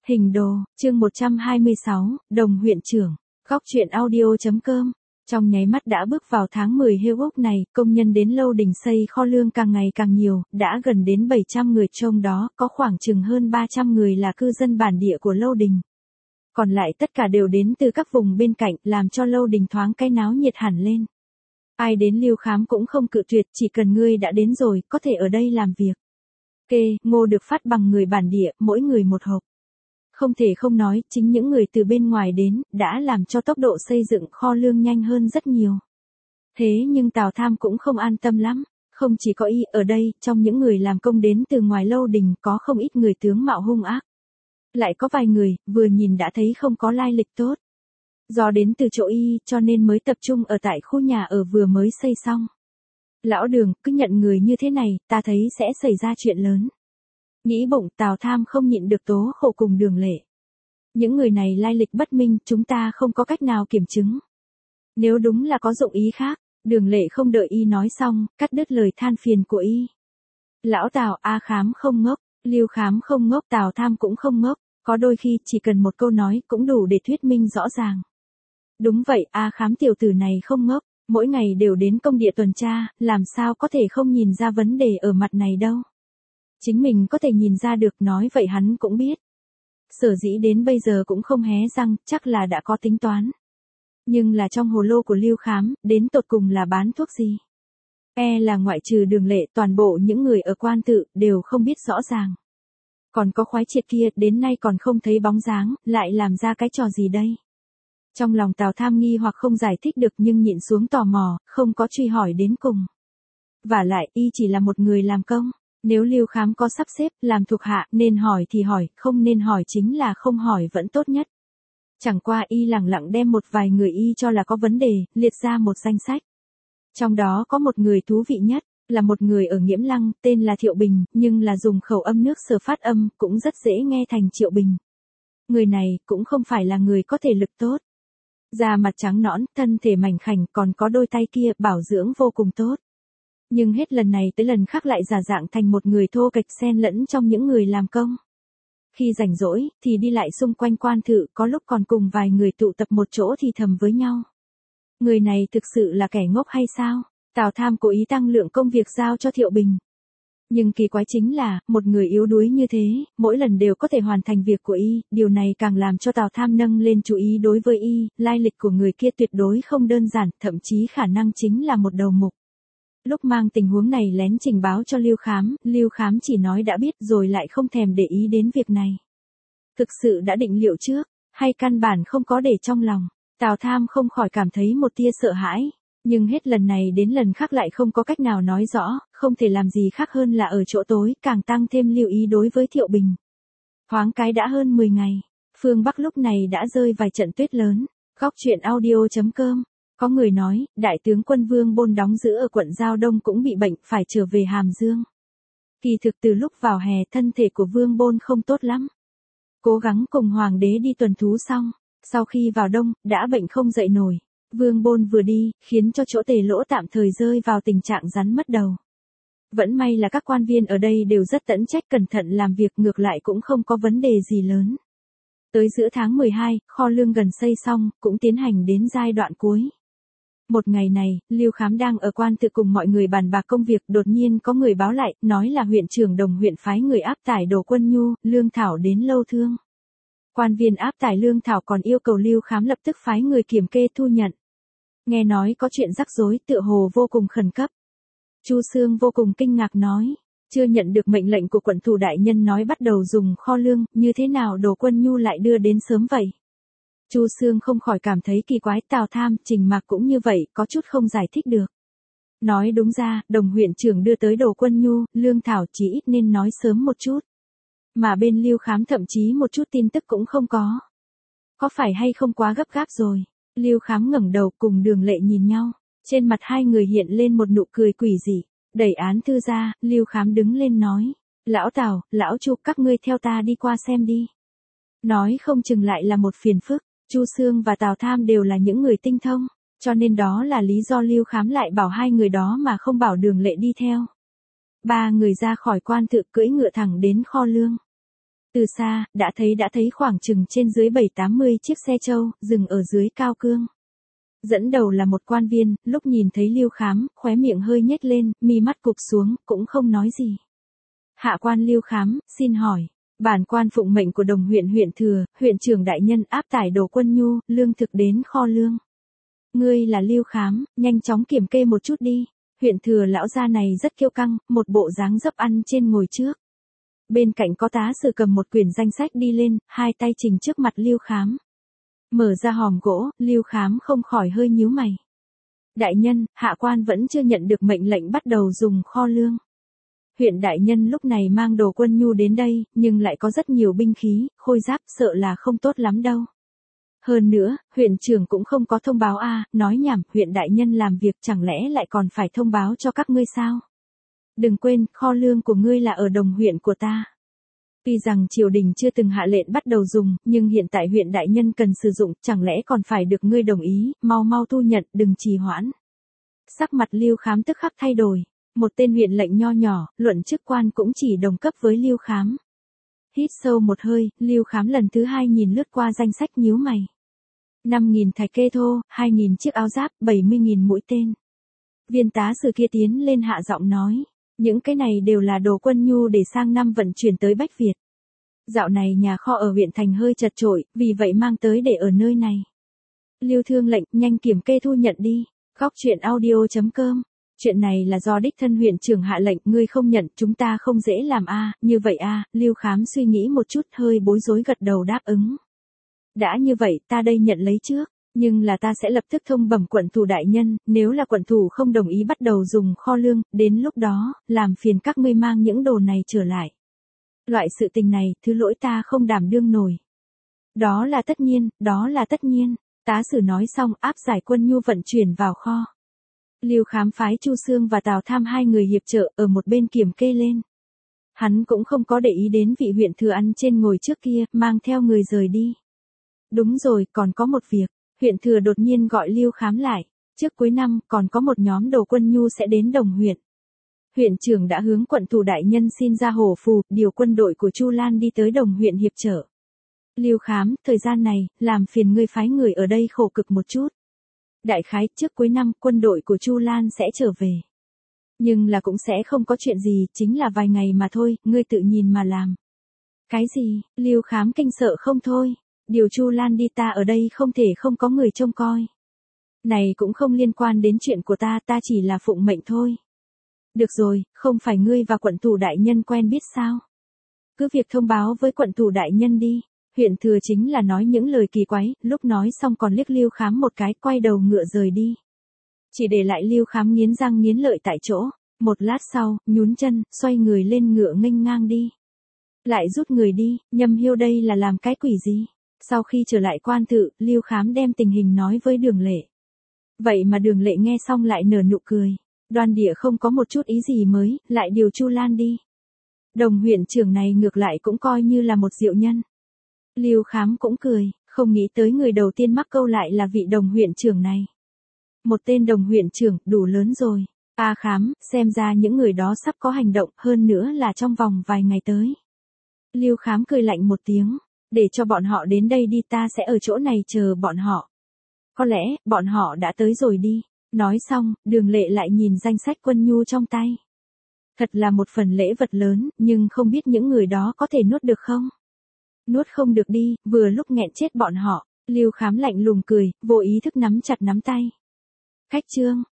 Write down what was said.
Hình đồ, chương 126, Đồng huyện trưởng, góc truyện audio.com. Trong nháy mắt đã bước vào tháng 10 heo ốc này, công nhân đến lâu đình xây kho lương càng ngày càng nhiều, đã gần đến 700 người, trong đó có khoảng chừng hơn 300 người là cư dân bản địa của lâu đình. Còn lại tất cả đều đến từ các vùng bên cạnh, làm cho lâu đình thoáng cái náo nhiệt hẳn lên. Ai đến Liêu Khám cũng không cự tuyệt, chỉ cần ngươi đã đến rồi, có thể ở đây làm việc. Ngô được phát bằng người bản địa, mỗi người một hộp. Không thể không nói, chính những người từ bên ngoài đến, đã làm cho tốc độ xây dựng kho lương nhanh hơn rất nhiều. Thế nhưng Tào Tham cũng không an tâm lắm, không chỉ có y, ở đây, trong những người làm công đến từ ngoài lâu đình có không ít người tướng mạo hung ác. Lại có vài người, vừa nhìn đã thấy không có lai lịch tốt. Do đến từ chỗ y, cho nên mới tập trung ở tại khu nhà ở vừa mới xây xong. Lão Đường, cứ nhận người như thế này, ta thấy sẽ xảy ra chuyện lớn. Nghĩ bụng, Tào Tham không nhịn được tố khổ cùng Đường Lệ. Những người này lai lịch bất minh, chúng ta không có cách nào kiểm chứng. Nếu đúng là có dụng ý khác, Đường Lệ không đợi y nói xong, cắt đứt lời than phiền của y. Lão Tào, A Khám không ngốc, Liêu Khám không ngốc, Tào Tham cũng không ngốc, có đôi khi chỉ cần một câu nói cũng đủ để thuyết minh rõ ràng. Đúng vậy, A Khám tiểu tử này không ngốc, mỗi ngày đều đến công địa tuần tra, làm sao có thể không nhìn ra vấn đề ở mặt này đâu. Chính mình có thể nhìn ra được, nói vậy hắn cũng biết. Sở dĩ đến bây giờ cũng không hé răng, chắc là đã có tính toán. Nhưng là trong hồ lô của Liêu Khám, đến tột cùng là bán thuốc gì? Là ngoại trừ Đường Lệ, toàn bộ những người ở quan tự, đều không biết rõ ràng. Còn có khoái triệt kia, đến nay còn không thấy bóng dáng, lại làm ra cái trò gì đây? Trong lòng Tào Tham nghi hoặc không giải thích được nhưng nhịn xuống tò mò, không có truy hỏi đến cùng. Vả lại, y chỉ là một người làm công. Nếu Liêu Khám có sắp xếp, làm thuộc hạ, nên hỏi thì hỏi, không nên hỏi chính là không hỏi vẫn tốt nhất. Chẳng qua y lẳng lặng đem một vài người y cho là có vấn đề, liệt ra một danh sách. Trong đó có một người thú vị nhất, là một người ở Nghiễm Lăng, tên là Thiệu Bình, nhưng là dùng khẩu âm nước Sở phát âm, cũng rất dễ nghe thành Triệu Bình. Người này, cũng không phải là người có thể lực tốt. Da mặt trắng nõn, thân thể mảnh khảnh, còn có đôi tay kia, bảo dưỡng vô cùng tốt. Nhưng hết lần này tới lần khác lại giả dạng thành một người thô kệch xen lẫn trong những người làm công. Khi rảnh rỗi, thì đi lại xung quanh quan thự, có lúc còn cùng vài người tụ tập một chỗ thì thầm với nhau. Người này thực sự là kẻ ngốc hay sao? Tào Tham cố ý tăng lượng công việc giao cho Thiệu Bình. Nhưng kỳ quái chính là, một người yếu đuối như thế, mỗi lần đều có thể hoàn thành việc của y, điều này càng làm cho Tào Tham nâng lên chú ý đối với y, lai lịch của người kia tuyệt đối không đơn giản, thậm chí khả năng chính là một đầu mục. Lúc mang tình huống này lén trình báo cho Liêu Khám chỉ nói đã biết rồi lại không thèm để ý đến việc này. Thực sự đã định liệu trước, hay căn bản không có để trong lòng, Tào Tham không khỏi cảm thấy một tia sợ hãi, nhưng hết lần này đến lần khác lại không có cách nào nói rõ, không thể làm gì khác hơn là ở chỗ tối, càng tăng thêm lưu ý đối với Thiệu Bình. Thoáng cái đã hơn 10 ngày, phương Bắc lúc này đã rơi vài trận tuyết lớn, góc truyện audio.com. Có người nói, đại tướng quân Vương Bôn đóng giữ ở quận Giao Đông cũng bị bệnh, phải trở về Hàm Dương. Kỳ thực từ lúc vào hè, thân thể của Vương Bôn không tốt lắm. Cố gắng cùng hoàng đế đi tuần thú xong, sau khi vào đông, đã bệnh không dậy nổi. Vương Bôn vừa đi, khiến cho chỗ Tề Lỗ tạm thời rơi vào tình trạng rắn mất đầu. Vẫn may là các quan viên ở đây đều rất tận trách cẩn thận làm việc, ngược lại cũng không có vấn đề gì lớn. Tới giữa tháng 12, kho lương gần xây xong, cũng tiến hành đến giai đoạn cuối. Một ngày này, Liêu Khám đang ở quan tự cùng mọi người bàn bạc công việc, đột nhiên có người báo lại, nói là huyện trưởng Đồng huyện phái người áp tải đồ quân nhu, lương thảo đến lâu thương. Quan viên áp tải lương thảo còn yêu cầu Liêu Khám lập tức phái người kiểm kê thu nhận. Nghe nói có chuyện rắc rối, tựa hồ vô cùng khẩn cấp. Chu Xương vô cùng kinh ngạc nói, chưa nhận được mệnh lệnh của quận thủ đại nhân nói bắt đầu dùng kho lương, như thế nào đồ quân nhu lại đưa đến sớm vậy? Chu Xương không khỏi cảm thấy kỳ quái, Tào Tham, Trình Mạc cũng như vậy, có chút không giải thích được. Nói đúng ra, Đồng huyện trưởng đưa tới đồ quân nhu, lương thảo chỉ ít nên nói sớm một chút. Mà bên Liêu Khám thậm chí một chút tin tức cũng không có. Có phải hay không quá gấp gáp rồi? Liêu Khám ngẩng đầu cùng Đường Lệ nhìn nhau, trên mặt hai người hiện lên một nụ cười quỷ dị. Đẩy án thư ra, Liêu Khám đứng lên nói, lão Tào, lão Chu, các ngươi theo ta đi qua xem đi. Nói không chừng lại là một phiền phức. Chu Xương và Tào Tham đều là những người tinh thông, cho nên đó là lý do Liêu Khám lại bảo hai người đó mà không bảo Đường Lệ đi theo. Ba người ra khỏi quan tự cưỡi ngựa thẳng đến kho lương. Từ xa, đã thấy khoảng chừng trên dưới 7-80 chiếc xe trâu, dừng ở dưới cao cương. Dẫn đầu là một quan viên, lúc nhìn thấy Lưu Khám, khóe miệng hơi nhếch lên, mi mắt cụp xuống, cũng không nói gì. Hạ quan Lưu Khám, xin hỏi. Bản quan phụng mệnh của Đồng huyện huyện thừa, huyện trưởng đại nhân áp tải đồ quân nhu, lương thực đến kho lương. Ngươi là Lưu Khám, nhanh chóng kiểm kê một chút đi. Huyện thừa lão gia này rất kiêu căng, một bộ dáng dấp ăn trên ngồi trước. Bên cạnh có tá sử cầm một quyển danh sách đi lên, hai tay trình trước mặt Lưu Khám. Mở ra hòm gỗ, Lưu Khám không khỏi hơi nhíu mày. Đại nhân, hạ quan vẫn chưa nhận được mệnh lệnh bắt đầu dùng kho lương. Huyện đại nhân lúc này mang đồ quân nhu đến đây, nhưng lại có rất nhiều binh khí, khôi giáp, sợ là không tốt lắm đâu. Hơn nữa, huyện trưởng cũng không có thông báo nói nhảm, huyện đại nhân làm việc chẳng lẽ lại còn phải thông báo cho các ngươi sao? Đừng quên, kho lương của ngươi là ở Đồng huyện của ta. Tuy rằng triều đình chưa từng hạ lệnh bắt đầu dùng, nhưng hiện tại huyện đại nhân cần sử dụng, chẳng lẽ còn phải được ngươi đồng ý, mau mau thu nhận, đừng trì hoãn. Sắc mặt Lưu Khám tức khắc thay đổi. Một tên huyện lệnh nho nhỏ, luận chức quan cũng chỉ đồng cấp với Lưu Khám. Hít sâu một hơi, Lưu Khám lần thứ hai nhìn lướt qua danh sách nhíu mày. 5.000 thạch kê thô, 2.000 chiếc áo giáp, 70.000 mũi tên. Viên tá sử kia tiến lên hạ giọng nói. Những cái này đều là đồ quân nhu để sang năm vận chuyển tới Bách Việt. Dạo này nhà kho ở huyện thành hơi chật chội, vì vậy mang tới để ở nơi này. Lưu Thương lệnh, nhanh kiểm kê thu nhận đi. Góc truyện audio.com. Chuyện này là do đích thân huyện trưởng hạ lệnh, ngươi không nhận, chúng ta không dễ làm như vậy Lưu Khám suy nghĩ một chút hơi bối rối gật đầu đáp ứng. Đã như vậy, ta đây nhận lấy trước, nhưng là ta sẽ lập tức thông bẩm quận thủ đại nhân, nếu là quận thủ không đồng ý bắt đầu dùng kho lương, đến lúc đó, làm phiền các ngươi mang những đồ này trở lại. Loại sự tình này, thứ lỗi ta không đảm đương nổi. Đó là tất nhiên, tá sử nói xong áp giải quân nhu vận chuyển vào kho. Lưu Khám phái Chu Xương và Tào Tham hai người hiệp trợ ở một bên kiểm kê lên. Hắn cũng không có để ý đến vị huyện thừa ăn trên ngồi trước kia, mang theo người rời đi. Đúng rồi, còn có một việc, huyện thừa đột nhiên gọi Lưu Khám lại, trước cuối năm còn có một nhóm đồ quân nhu sẽ đến Đồng huyện. Huyện trưởng đã hướng quận thủ đại nhân xin ra hổ phù, điều quân đội của Chu Lan đi tới Đồng huyện hiệp trợ. Lưu Khám, thời gian này, làm phiền ngươi phái người ở đây khổ cực một chút. Đại khái, trước cuối năm, quân đội của Chu Lan sẽ trở về. Nhưng là cũng sẽ không có chuyện gì, chính là vài ngày mà thôi, ngươi tự nhìn mà làm. Cái gì, Lưu Khám kinh sợ không thôi. Điều Chu Lan đi ta ở đây không thể không có người trông coi. Này cũng không liên quan đến chuyện của ta chỉ là phụng mệnh thôi. Được rồi, không phải ngươi và quận thủ đại nhân quen biết sao? Cứ việc thông báo với quận thủ đại nhân đi. Huyện thừa chính là nói những lời kỳ quái, lúc nói xong còn liếc Lưu Khám một cái, quay đầu ngựa rời đi. Chỉ để lại Lưu Khám nghiến răng nghiến lợi tại chỗ, một lát sau, nhún chân, xoay người lên ngựa nghênh ngang đi. Lại rút người đi, Nhâm Hiêu đây là làm cái quỷ gì? Sau khi trở lại quan tự, Lưu Khám đem tình hình nói với Đường Lệ. Vậy mà Đường Lệ nghe xong lại nở nụ cười. Đoan Địa không có một chút ý gì mới, lại điều Chu Lan đi. Đồng huyện trưởng này ngược lại cũng coi như là một diệu nhân. Lưu Khám cũng cười, không nghĩ tới người đầu tiên mắc câu lại là vị đồng huyện trưởng này. Một tên đồng huyện trưởng, đủ lớn rồi. Khám, xem ra những người đó sắp có hành động, hơn nữa là trong vòng vài ngày tới. Lưu Khám cười lạnh một tiếng, để cho bọn họ đến đây đi, ta sẽ ở chỗ này chờ bọn họ. Có lẽ, bọn họ đã tới rồi đi. Nói xong, Đường Lệ lại nhìn danh sách quân nhu trong tay. Thật là một phần lễ vật lớn, nhưng không biết những người đó có thể nuốt được không? Nuốt không được đi, vừa lúc nghẹn chết bọn họ. Lưu Khám lạnh lùng cười, vô ý thức nắm chặt nắm tay. Khách trương,